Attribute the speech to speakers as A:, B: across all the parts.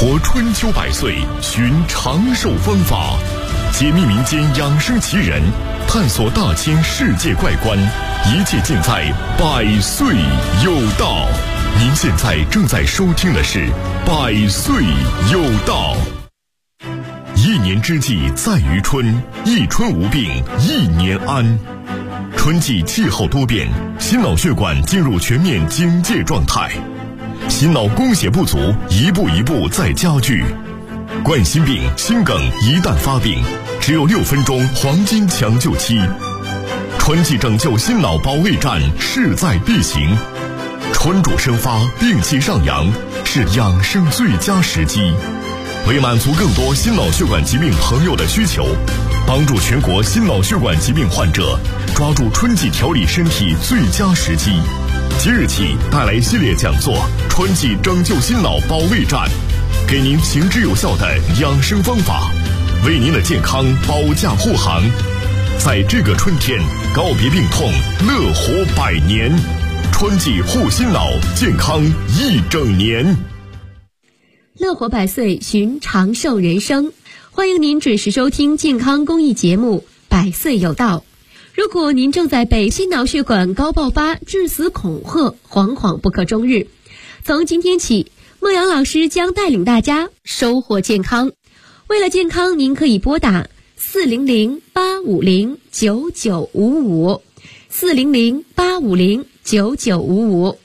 A: 活春秋百岁，寻长寿方法，解密民间养生奇人，探索大千世界怪观，一切尽在百岁有道。您现在正在收听的是百岁有道。一年之计在于春，一春无病一年安。春季气候多变，心脑血管进入全面警戒状态，心脑供血不足一步一步在加剧。冠心病、心梗一旦发病，只有6分钟黄金抢救期。春季拯救心脑保卫战势在必行，春主生发，病气上扬，是养生最佳时机。为满足更多心脑血管疾病朋友的需求，帮助全国心脑血管疾病患者抓住春季调理身体最佳时机，即日起带来系列讲座《春季拯救心脑保卫战》，给您行之有效的养生方法，为您的健康保驾护航。在这个春天，告别病痛，乐活100年。春季护心脑，健康一整年。
B: 乐活100岁，寻长寿人生。欢迎您准时收听健康公益节目《百岁有道》。如果您正在被心脑血管高爆发致死恐吓，惶惶不可终日，从今天起，孟阳老师将带领大家收获健康。为了健康，您可以拨打400-850-9955 400-850-9955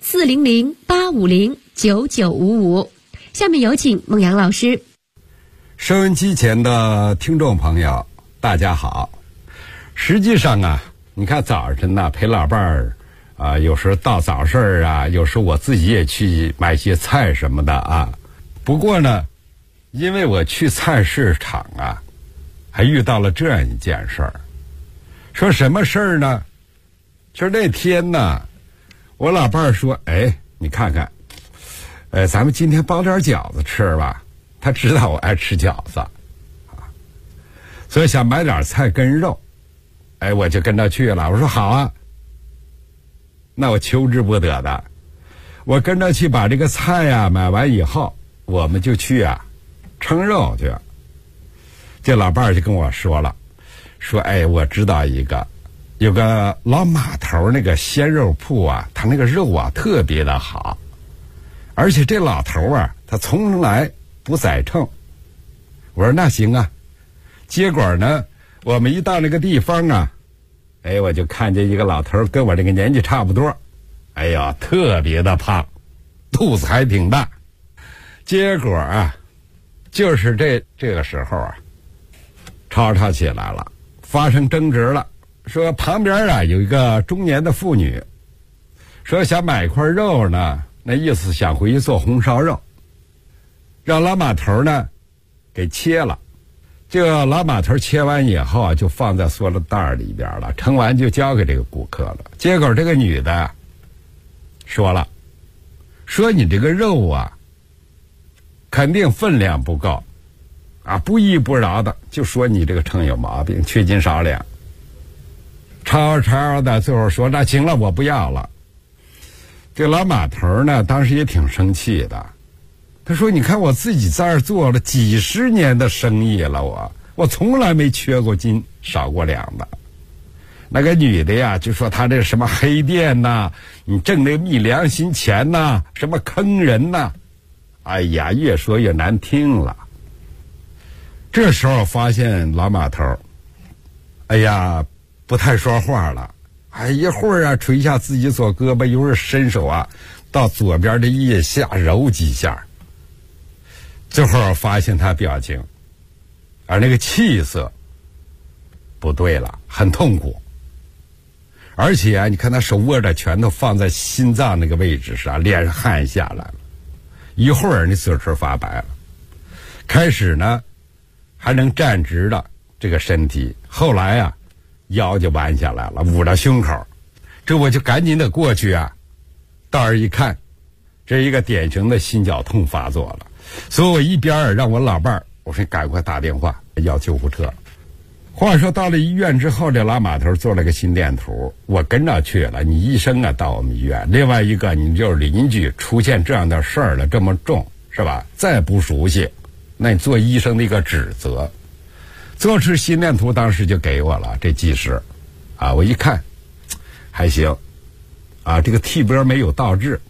B: 400-850-9955。下面有请孟阳老师。
C: 收音机前的听众朋友，大家好。实际上啊，你看早晨呢，陪老伴儿有时候到早市啊，有时候我自己也去买些菜什么的啊。不过呢，因为我去菜市场啊，还遇到了这样一件事儿。说什么事儿呢？就是那天呢，我老伴儿说：“哎，你看看，咱们今天包点饺子吃吧。”他知道我爱吃饺子，所以想买点菜跟肉。哎，我就跟他去了。我说好啊，那我求之不得的，我跟着去把这个菜啊买完以后，我们就去啊称肉去。这老伴儿就跟我说了，说哎，我知道有个老码头那个鲜肉铺啊，他那个肉啊特别的好，而且这老头啊他从来不宰秤。我说那行啊。结果呢，我们一到那个地方啊，哎，我就看见一个老头跟我这个年纪差不多，哎呀，特别的胖，肚子还挺大。结果啊，就是这个时候啊，吵起来了，发生争执了。说旁边啊有一个中年的妇女，说想买一块肉呢，那意思想回去做红烧肉，让老码头呢给切了。这个老码头切完以后啊，就放在塑料袋里边了，盛完就交给这个顾客了。结果这个女的说了，说你这个肉啊肯定分量不够啊，不依不饶的就说你这个秤有毛病，缺斤少两。吵的最后说那行了，我不要了。这老码头呢当时也挺生气的，他说你看我自己在这儿做了几十年的生意了，我从来没缺过斤少过两的。那个女的呀就说他这什么黑店呐，你挣那个昧良心钱呐，什么坑人呐，哎呀越说越难听了。这时候发现老码头哎呀不太说话了，哎，一会儿啊捶一下自己左胳膊，一会儿伸手啊到左边的腋下揉几下。最后发现他表情，而那个气色不对了，很痛苦。而且啊，你看他手握着拳头放在心脏那个位置上，脸上汗下来了，一会儿那嘴唇发白了。开始呢还能站直的这个身体，后来啊腰就弯下来了，捂着胸口。这我就赶紧的过去啊，到这一看，这一个典型的心绞痛发作了。所以我一边让我老伴儿，我说赶快打电话要救护车。话说到了医院之后，这老码头做了个心电图，我跟着去了。你医生啊到我们医院，另外一个你就是邻居出现这样的事儿了，这么重， 是吧？再不熟悉，那你做医生的一个指责。做出心电图当时就给我了，这技师啊，我一看还行啊，这个 T 波没有倒置，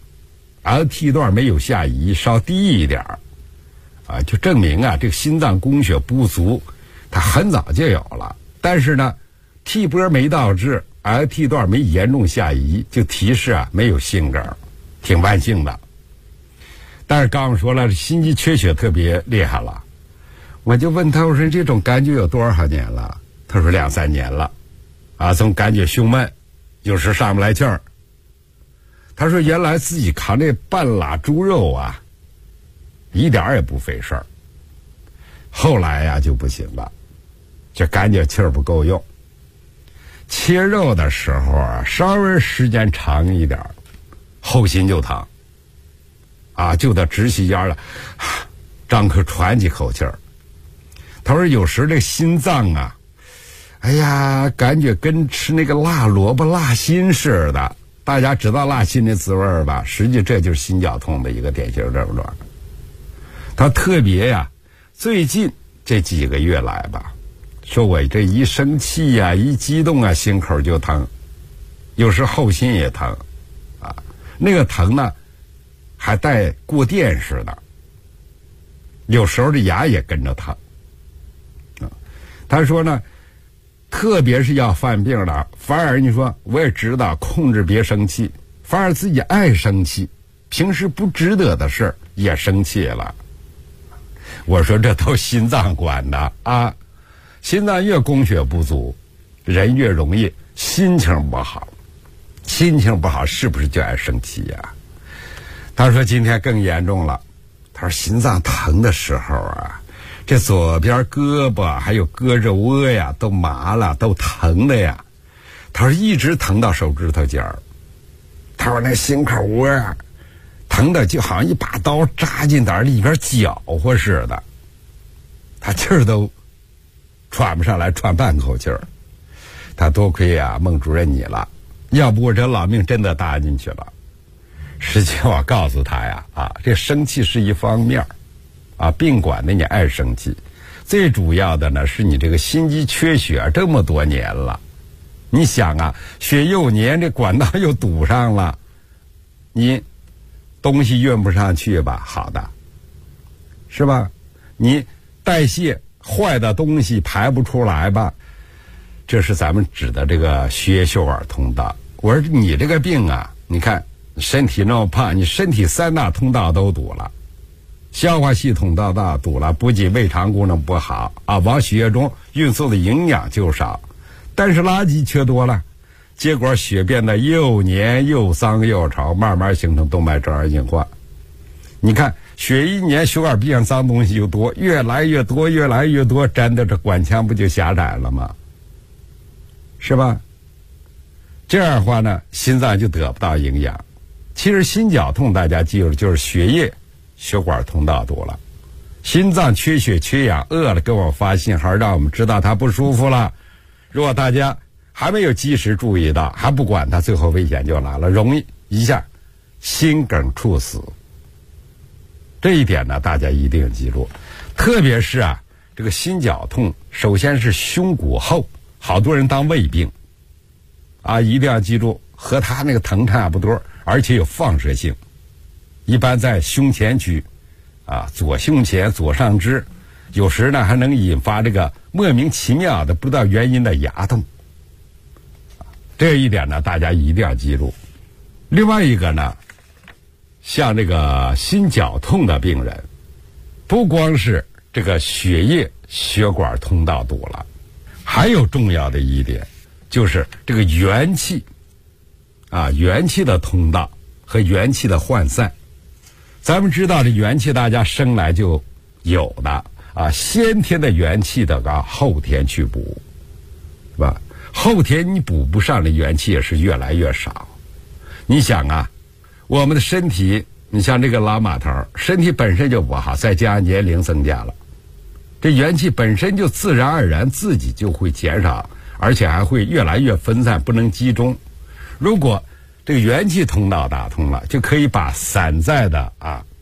C: LT 段没有下移，稍低一点啊，就证明啊这个心脏供血不足，它很早就有了。但是呢 T 波没倒置， LT 段没严重下移，就提示啊没有心梗，挺万幸的。但是刚刚说了，心肌缺血特别厉害了，我就问他，我说这种感觉有多少年了？他说2、3年了啊，总感觉胸闷，有时上不来气儿。他说原来自己扛这半拉猪肉啊，一点也不费事儿，后来呀就不行了，就感觉气儿不够用。切肉的时候啊，稍微时间长一点，后心就疼啊，就得直起腰了，张口喘几口气儿。他说有时这心脏啊，哎呀，感觉跟吃那个辣萝卜辣心似的。大家知道辣心的滋味吧？实际这就是心绞痛的一个典型症状。他特别呀，最近这几个月来吧，说我这一生气呀，一激动啊，心口就疼，有时后心也疼啊，那个疼呢还带过电似的，有时候这牙也跟着疼。他说呢，特别是要犯病了，反而你说我也知道控制别生气，反而自己爱生气，平时不值得的事也生气了。我说这都心脏管的啊，心脏越供血不足，人越容易心情不好，心情不好是不是就爱生气呀？他说今天更严重了，他说心脏疼的时候啊，这左边胳膊还有胳肢窝呀都麻了，都疼的呀。他说一直疼到手指头尖儿。他说那心口窝啊，疼的就好像一把刀扎进胆里边搅和似的，他气儿都喘不上来，喘半口气儿。他多亏啊孟主任你了，要不我这老命真的搭进去了。实际我告诉他呀，啊，这生气是一方面啊，病管的你爱生气，最主要的呢是你这个心肌缺血这么多年了，你想啊，血又黏，这管道又堵上了，你东西运不上去吧，好的，是吧？你代谢坏的东西排不出来吧，这是咱们指的这个血液血管通道。我说你这个病啊，你看身体那么胖，你身体3大通道都堵了，消化系统道堵了，不仅胃肠功能不好啊，往血液中运送的营养就少，但是垃圾缺多了，结果血变得又黏又脏又稠，慢慢形成动脉粥样硬化。你看血一黏，血管壁上脏东西就多，越来越多越来越多，粘的这管腔不就狭窄了吗？是吧？这样的话呢，心脏就得不到营养。其实心绞痛大家记住，就是血液血管通道堵了，心脏缺血缺氧，饿了给我发信号，让我们知道它不舒服了。如果大家还没有及时注意到，还不管它，最后危险就来了，容易一下心梗猝死。这一点呢，大家一定记住。特别是啊，这个心绞痛，首先是胸骨后，好多人当胃病啊，一定要记住，和他那个疼差不多，而且有放射性，一般在胸前区啊，左胸前左上肢，有时呢还能引发这个莫名其妙的不知道原因的牙痛。这一点呢，大家一定要记住。另外一个呢，像这个心绞痛的病人，不光是这个血液血管通道堵了，还有重要的一点，就是这个元气啊，元气的通道和元气的涣散。咱们知道这元气大家生来就有的啊，先天的元气的啊，后天去补，是吧？后天你补不上的元气也是越来越少。你想啊，我们的身体，你像这个老马头，身体本身就不好，再加上年龄增加了，这元气本身就自然而然自己就会减少，而且还会越来越分散，不能集中。如果这个元气通道打通了，就可以把散在的啊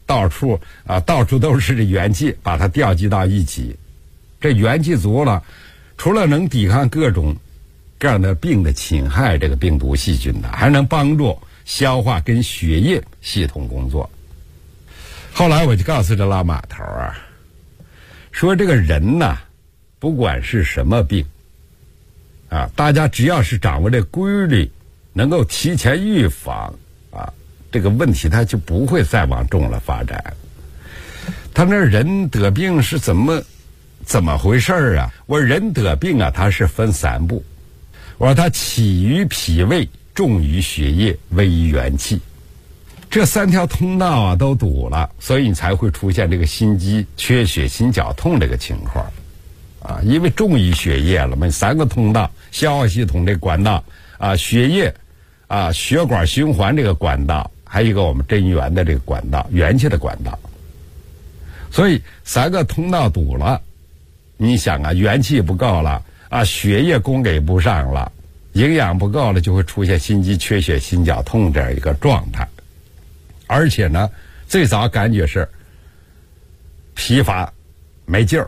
C: 到处都是这元气，把它调集到一起。这元气足了，除了能抵抗各种各样的病的侵害，这个病毒细菌的，还能帮助消化跟血液系统工作。后来我就告诉这老马头啊，说这个人呐，不管是什么病啊，大家只要是掌握这规律，能够提前预防啊，这个问题它就不会再往重了发展。他那人得病是怎么回事啊？我说人得病啊，它是分3步。我说它起于脾胃，重于血液，危于元气。这3条通道啊都堵了，所以你才会出现这个心肌缺血、心绞痛这个情况啊，因为重于血液了嘛。3个通道，消化系统这管道啊，血液啊，血管循环这个管道，还有一个我们真元的这个管道，元气的管道。所以3个通道堵了，你想啊，元气不够了啊，血液供给不上了，营养不够了，就会出现心肌缺血、心绞痛这样一个状态。而且呢，最早感觉是疲乏没劲儿，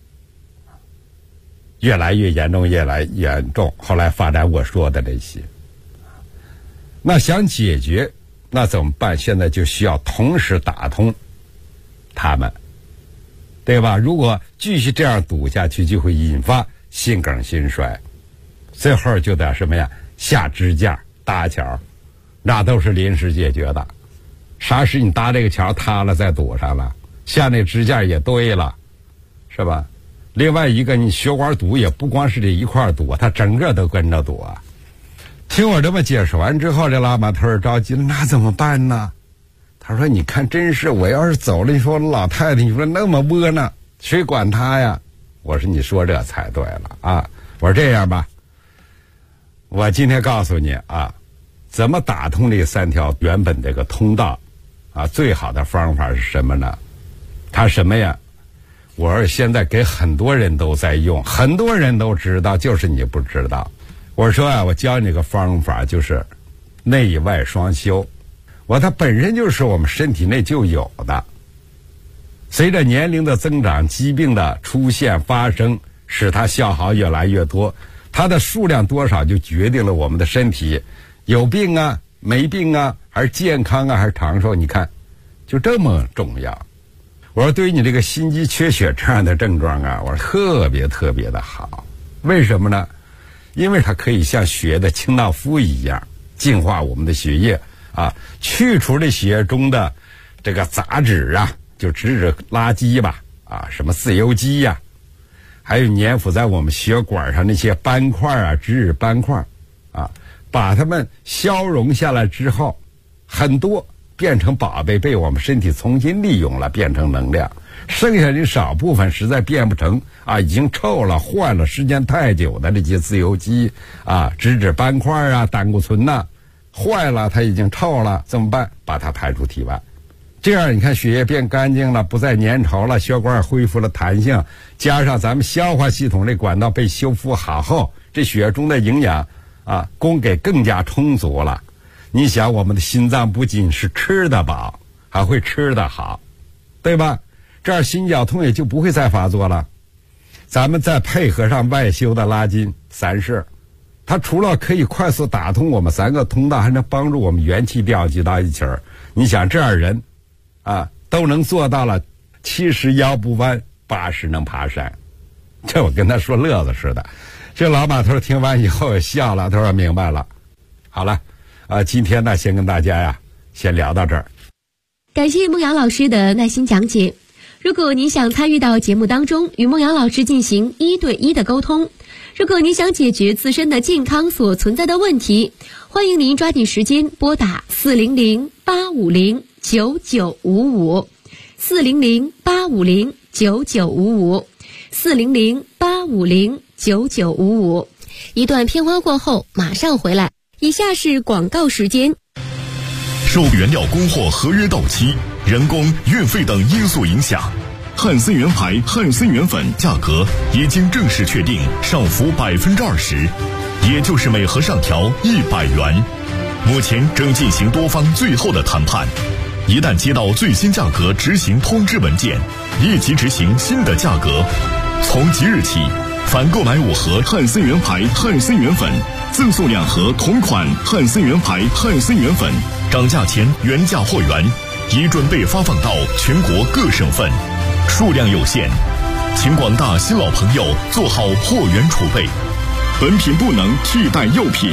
C: 越来越严重，越来越严重，后来发展我说的这些。那想解决那怎么办？现在就需要同时打通他们，对吧？如果继续这样堵下去，就会引发心梗心衰，最后就得什么呀？下支架搭桥，那都是临时解决的。啥时你搭这个桥塌了再堵上了，下那支架也堆了，是吧？另外一个，你血管堵也不光是这一块堵，它整个都跟着堵啊。听我这么解释完之后，这老马头着急了，那怎么办呢？他说：“你看，真是我要是走了，你说老太太，你说那么窝囊，谁管他呀？”我说：“你说这才对了啊！”我说：“这样吧，我今天告诉你啊，怎么打通这3条原本这个通道。”啊，最好的方法是什么呢？他什么呀？我说现在给很多人都在用，很多人都知道，就是你不知道。我说啊，我教你个方法，就是内外双修。它本身就是我们身体内就有的，随着年龄的增长，疾病的出现发生，使它消耗越来越多，它的数量多少就决定了我们的身体有病啊，没病啊，还是健康啊，还是长寿？你看，就这么重要。我说对于你这个心肌缺血这样的症状啊，我说特别特别的好。为什么呢？因为它可以像血的清道夫一样，净化我们的血液啊，去除这血液中的这个杂质啊，就指垃圾吧啊，什么自由基呀，还有粘附在我们血管上那些斑块啊、脂斑块啊。把它们消融下来之后，很多变成宝贝，被我们身体重新利用了，变成能量。剩下的少部分实在变不成啊，已经臭了、坏了，时间太久的这些自由基啊、脂斑块啊、胆固醇呐，坏了，它已经臭了，怎么办？把它排出体外。这样你看，血液变干净了，不再粘稠了，血管恢复了弹性，加上咱们消化系统这管道被修复好后，这血液中的营养啊，供给更加充足了。你想，我们的心脏不仅是吃得饱，还会吃得好，对吧？这样心绞痛也就不会再发作了。咱们再配合上外修的拉筋3式，它除了可以快速打通我们3个通道，还能帮助我们元气调集到一起儿。你想，这样人啊都能做到了，70腰不弯，80能爬山。这我跟他说乐子似的。这老马头听完以后也笑了，他说明白了。好了，今天呢，先跟大家呀，先聊到这儿。
B: 感谢孟阳老师的耐心讲解。如果您想参与到节目当中，与孟阳老师进行1对1的沟通，如果您想解决自身的健康所存在的问题，欢迎您抓紧时间拨打400-850-9955 400-850-9955 400-850-9955。一段片花过后马上回来。以下是广告时间。
A: 受原料供货合约到期、人工、运费等因素影响，汉森源牌汉森源粉价格已经正式确定上浮20%，也就是每盒上调100元。目前正进行多方最后的谈判， 一旦接到最新价格执行通知文件，立即执行新的价格。从即日起，凡购买5盒汉森源牌汉森源粉，赠送2盒同款汉森源牌汉森源粉，涨价前原价货源已准备发放到全国各省份，数量有限，请广大新老朋友做好货源储备。本品不能替代药品。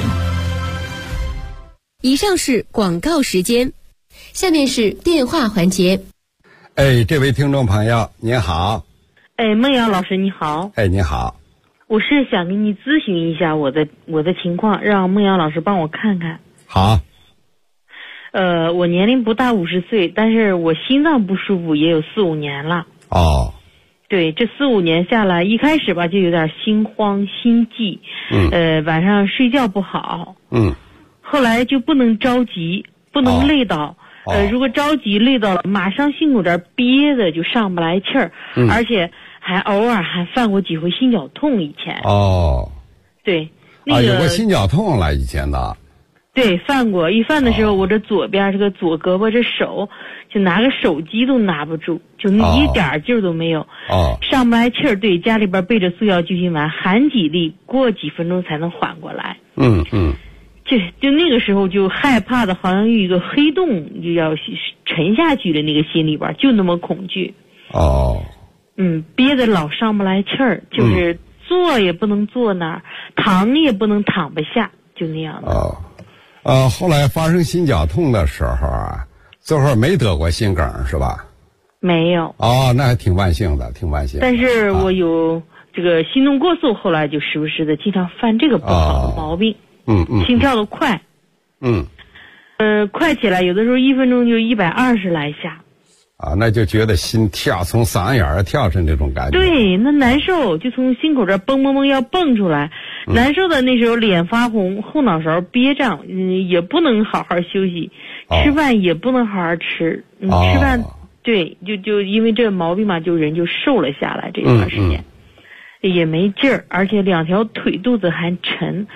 B: 以上是广告时间，下面是电话环节。
C: 这位听众朋友您好。
D: 孟瑶老师你好。
C: 你好。
D: 我是想给你咨询一下我的情况，让孟瑶老师帮我看看。
C: 好。
D: 我年龄不大50岁，但是我心脏不舒服也有4、5年了。
C: 哦。
D: 对，这4、5年下来，一开始吧就有点心慌心悸，晚上睡觉不好，后来就不能着急，不能累倒，如果着急累倒了，马上心口这儿憋的就上不来气儿，而且还偶尔还犯过几回心绞痛。以前对，
C: 有过心绞痛了以前的。
D: 对，犯过，一犯的时候，我这左边这个左胳膊这手，就拿个手机都拿不住，就一点劲儿都没有，上不来气儿。对，家里边备着速效救心丸，含几粒，过几分钟才能缓过来。就那个时候就害怕的，好像有一个黑洞就要沉下去的那个心里边，就那么恐惧。憋得老上不来气儿，就是坐也不能坐那儿，躺也不能躺不下，就那样的。
C: 后来发生心绞痛的时候啊，最后没得过心梗是吧？
D: 没有。
C: 那还挺万幸的，挺万幸的。
D: 但是我有这个心动过速，后来就时不时的经常犯这个不好的毛病。心跳的快。快起来，有的时候1分钟就120来下。
C: 那就觉得心跳从嗓眼儿跳上这种感觉。
D: 对，那难受，就从心口这儿蹦蹦蹦要蹦出来，难受的那时候脸发红，后脑勺憋胀，也不能好好休息，吃饭也不能好好吃，吃饭对，就因为这毛病嘛，就人就瘦了下来这段时间，也没劲儿，而且2条腿肚子还沉。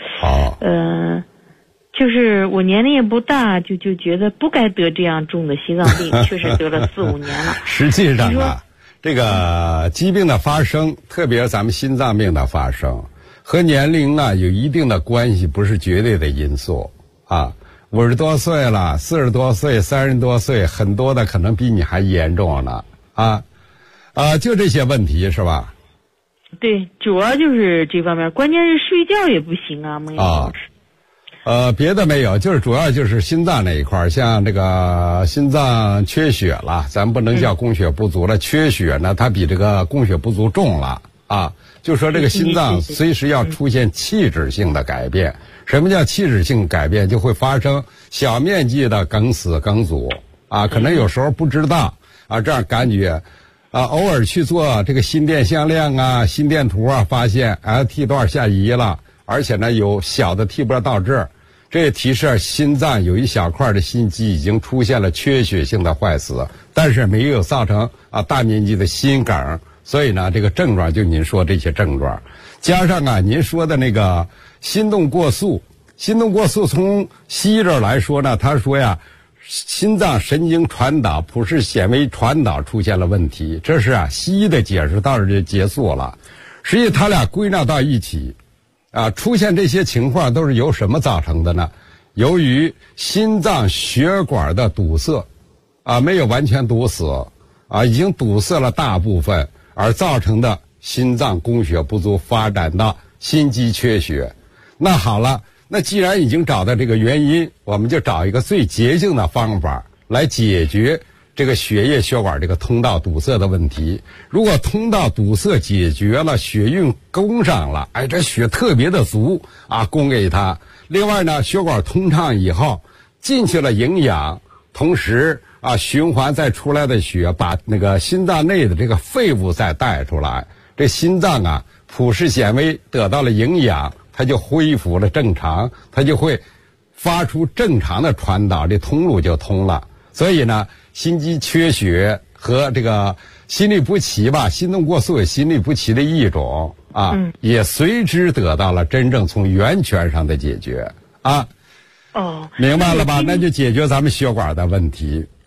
D: 就是我年龄也不大，就觉得不该得这样重的心脏病，确实得了4、5年了。
C: 实际上啊，这个疾病的发生，特别是咱们心脏病的发生，和年龄啊有一定的关系，不是绝对的因素啊。50多岁了，40多岁，30多岁，很多的可能比你还严重呢就这些问题是吧？
D: 对，主要就是这方面，关键是睡觉也不行啊，孟老师。
C: 别的没有，就是主要就是心脏那一块，像这个心脏缺血了，咱不能叫供血不足了，缺血呢，它比这个供血不足重了就说这个心脏随时要出现器质性的改变。什么叫器质性改变？就会发生小面积的梗死梗阻可能有时候不知道这样感觉偶尔去做这个心电向量心电图发现T 段下移了，而且呢有小的 T 波倒置，这也提示心脏有一小块的心肌已经出现了缺血性的坏死，但是没有造成大面积的心梗。所以呢，这个症状就您说这些症状，加上您说的那个心动过速从西医这儿来说呢，他说呀，心脏神经传导、普氏显微传导出现了问题，这是西医的解释到这就结束了。实际他俩归纳到一起出现这些情况都是由什么造成的呢？由于心脏血管的堵塞没有完全堵死已经堵塞了大部分，而造成的心脏供血不足，发展到心肌缺血。那好了，那既然已经找到这个原因，我们就找一个最捷径的方法来解决这个血液血管这个通道堵塞的问题。如果通道堵塞解决了，血运供上了，这血特别的足供给它。另外呢，血管通畅以后，进去了营养，同时循环再出来的血把那个心脏内的这个废物再带出来，这心脏普氏显微得到了营养，它就恢复了正常，它就会发出正常的传导，这通路就通了。所以呢，心肌缺血和这个心律不齐心动过速有心律不齐的一种也随之得到了真正从源泉上的解决明白了吧？那就解决咱们血管的问题。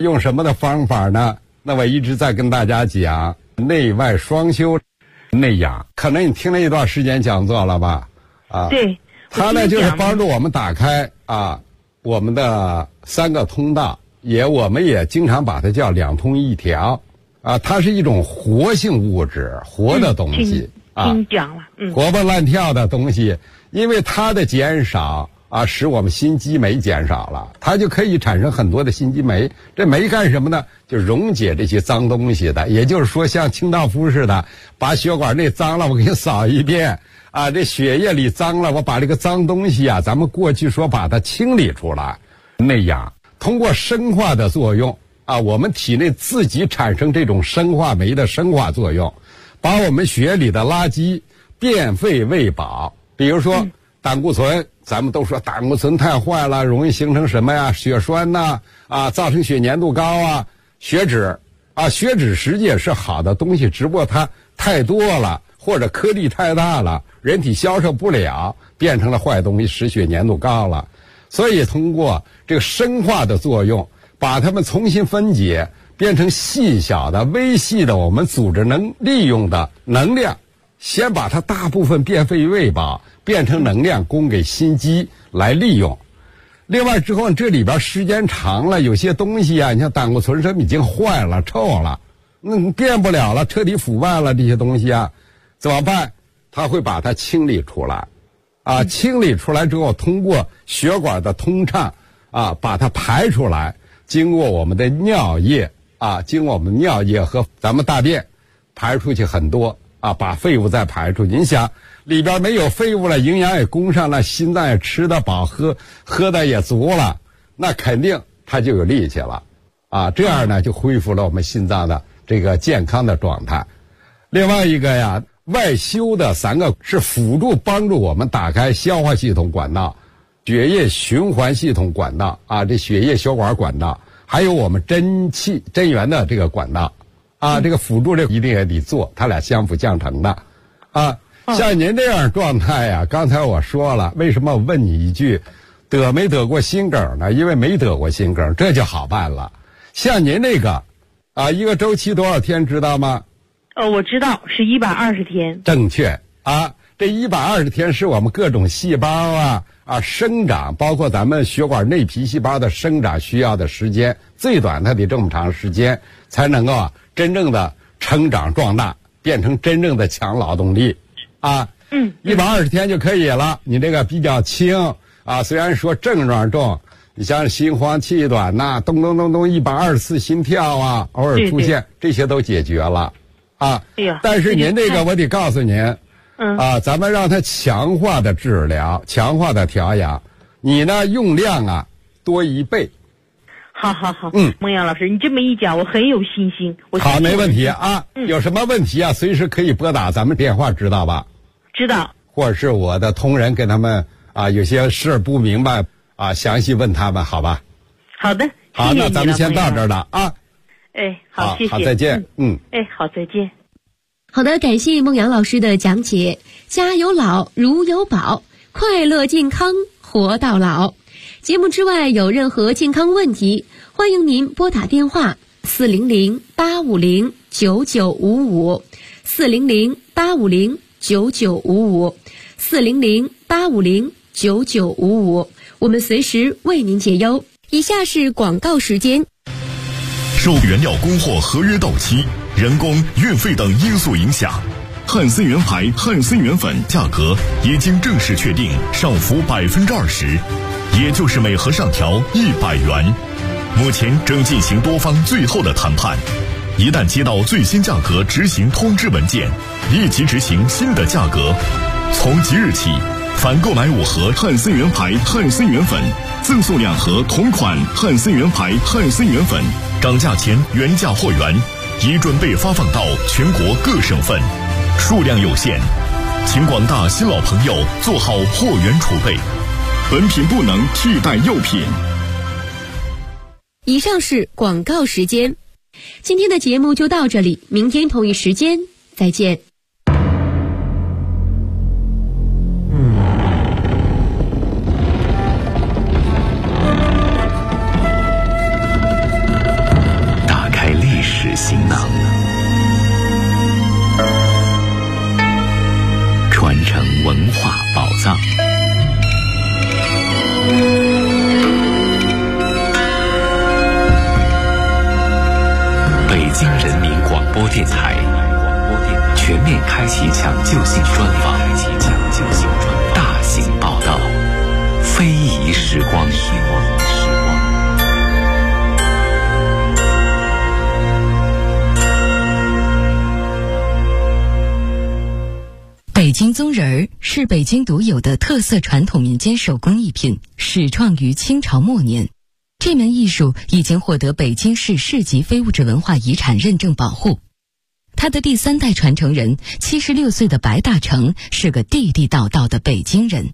C: 用什么的方法呢？那我一直在跟大家讲内外双修内养，可能你听了一段时间讲座了吧？啊，
D: 对，
C: 它呢就是帮助我们打开我们的3个通道，我们也经常把它叫2通1调它是一种活性物质，活的东西
D: 听讲了，
C: 活蹦乱跳的东西，因为它的减少使我们心肌酶减少了，它就可以产生很多的心肌酶。这酶干什么呢？就溶解这些脏东西的，也就是说像清道夫似的，把血管内脏了我给你扫一遍这血液里脏了，我把这个脏东西咱们过去说把它清理出来。内养通过生化的作用我们体内自己产生这种生化酶的生化作用，把我们血里的垃圾变废为宝。比如说胆固醇，咱们都说胆固醇太坏了，容易形成什么呀？血栓呐造成血粘度高血脂血脂实际也是好的东西，只不过它太多了或者颗粒太大了，人体消受不了，变成了坏东西，使血粘度高了。所以通过这个生化的作用，把它们重新分解，变成细小的微细的我们组织能利用的能量，先把它大部分变废为宝，变成能量供给心肌来利用。另外之后这里边时间长了，有些东西你像胆固醇什么已经坏了臭了，变不了了，彻底腐败了，这些东西怎么办？它会把它清理出来清理出来之后，通过血管的通畅把它排出来，经过我们的尿液经过我们尿液和咱们大便排出去很多把废物再排出去。你想里边没有废物了，营养也供上了，心脏也吃得饱，喝的也足了，那肯定它就有力气了这样呢就恢复了我们心脏的这个健康的状态。另外一个外修的3个是辅助帮助我们打开消化系统管道、血液循环系统管道这血液血管管道，还有我们真源的这个管道这个辅助这一定也得做，它俩相辅相成的像您这样状态刚才我说了，为什么我问你一句得没得过心梗呢？因为没得过心梗，这就好办了。像您这个一个周期多少天知道吗？
D: 我知道是120天。
C: 正确这120天是我们各种细胞生长，包括咱们血管内皮细胞的生长需要的时间，最短它得这么长时间才能够真正的成长壮大，变成真正的强劳动力120天就可以了。你这个比较轻虽然说症状重，你像心慌气短咚咚咚咚120次心跳偶尔出现，这些都解决了但是您这个我得告诉您咱们让它强化的治疗，强化的调养，你呢用量多1倍。
D: 好孟阳老师，你这么一讲我很有信心。
C: 好，没问题有什么问题随时可以拨打咱们电话，知道吧？
D: 知道。或
C: 者是我的同仁跟他们有些事不明白详细问他们，好吧？
D: 好的，
C: 好，那咱们先到这儿了
D: 好，谢谢。
C: 好，再见。
D: 好，再见。
B: 好的，感谢孟阳老师的讲解。家有老，如有宝，快乐健康活到老。节目之外有任何健康问题，欢迎您拨打电话400-850-9955 400-850-9955 400-850-9955，我们随时为您解忧。以下是广告时间。
A: 受原料供货合约到期、人工、运费等因素影响，汉森源牌汉森源粉价格已经正式确定上浮20%，也就是每盒上调100元。目前正进行多方最后的谈判，一旦接到最新价格执行通知文件，立即执行新的价格。从即日起，凡购买5盒汉森源牌汉森源粉，赠送2盒同款汉森源牌汉森源粉，涨价前原价货源已准备发放到全国各省份，数量有限，请广大新老朋友做好货源储备，本品不能替代药品。
B: 以上是广告时间，今天的节目就到这里，明天同一时间再见。
E: 电台全面开启抢救性专访，大型报道，非遗时光。
B: 北京宗人儿是北京独有的特色传统民间手工艺品，始创于清朝末年。这门艺术已经获得北京市市级非物质文化遗产认证保护。他的第3代传承人76岁的白大成是个地地道道的北京人。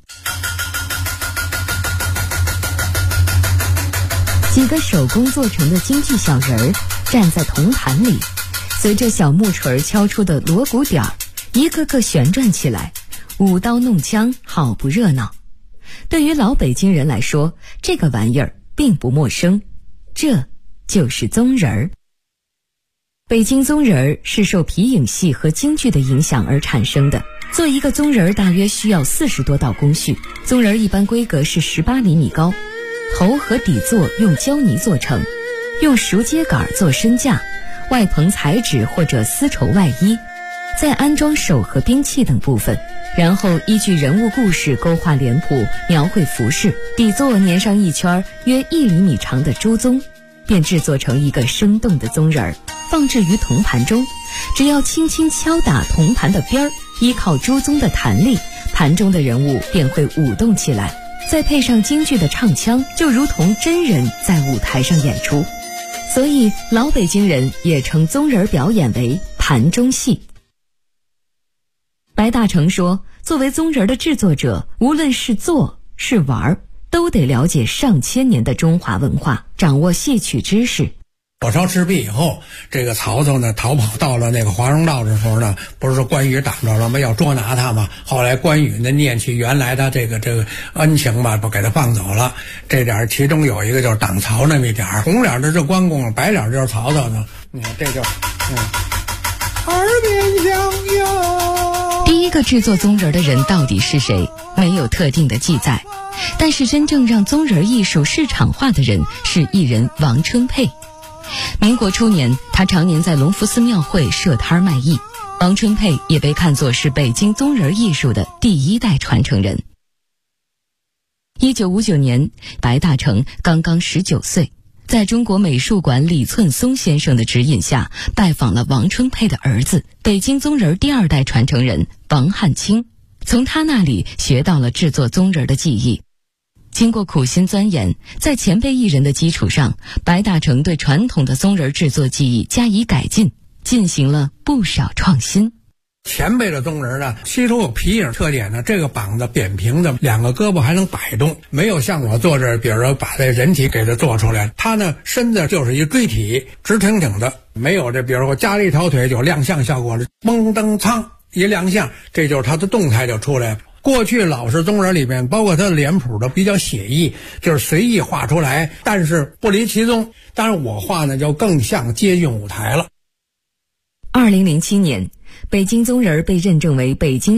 B: 几个手工做成的京剧小人儿站在铜盘里，随着小木锤敲出的锣鼓点儿，一个个旋转起来，舞刀弄枪，好不热闹。对于老北京人来说，这个玩意儿并不陌生，这就是宗人儿。北京宗人儿是受皮影戏和京剧的影响而产生的。做一个宗人儿大约需要40多道工序，宗人儿一般规格是18厘米高，头和底座用胶泥做成，用熟秸秆做身架，外棚彩纸或者丝绸外衣，再安装手和兵器等部分，然后依据人物故事勾画脸谱，描绘服饰，底座粘上一圈约1厘米长的猪鬃，便制作成一个生动的宗人儿，放置于铜盘中。只要轻轻敲打铜盘的边儿，依靠猪鬃的弹力，盘中的人物便会舞动起来，再配上京剧的唱腔，就如同真人在舞台上演出。所以老北京人也称宗人表演为盘中戏。白大成说，作为宗人的制作者，无论是做是玩，都得了解上千年的中华文化，掌握戏曲知识。
F: 火烧赤壁以后，这个曹操呢逃跑到了那个华容道的时候呢，不是说关羽挡着了吗？要捉拿他嘛。后来关羽呢念起原来他这个恩情嘛，不给他放走了。这点其中有一个就是挡曹那么一点，红脸的是关公，白脸就是曹操呢。你看这就耳边响哟。
B: 第一个制作宗人的人到底是谁？没有特定的记载。但是真正让宗人艺术市场化的人是艺人王春佩。民国初年，他常年在隆福寺庙会设摊卖艺。王春佩也被看作是北京宗人艺术的第1代传承人。1959年，白大成刚刚19岁，在中国美术馆李寸松先生的指引下，拜访了王春佩的儿子，北京宗人第2代传承人王汉卿，从他那里学到了制作宗人的技艺。经过苦心钻研，在前辈艺人的基础上，白大成对传统的宗人制作技艺加以改进，进行了不少创新。
F: 前辈的宗人呢，其中有皮影特点呢，这个膀子扁平的，2个胳膊还能摆动，没有像我做这，比如说把这人体给它做出来，他呢身子就是一锥体，直挺挺的，没有这比如说加了一条腿就亮相效果了，嘣噔噌一亮相，这就是他的动态就出来了。过去老式宗人里面，包括他的脸谱都比较写意，就是随意画出来，但是不离其宗。当然我画呢就更像接近舞台了。
B: 2007年，北京宗人被认证为北京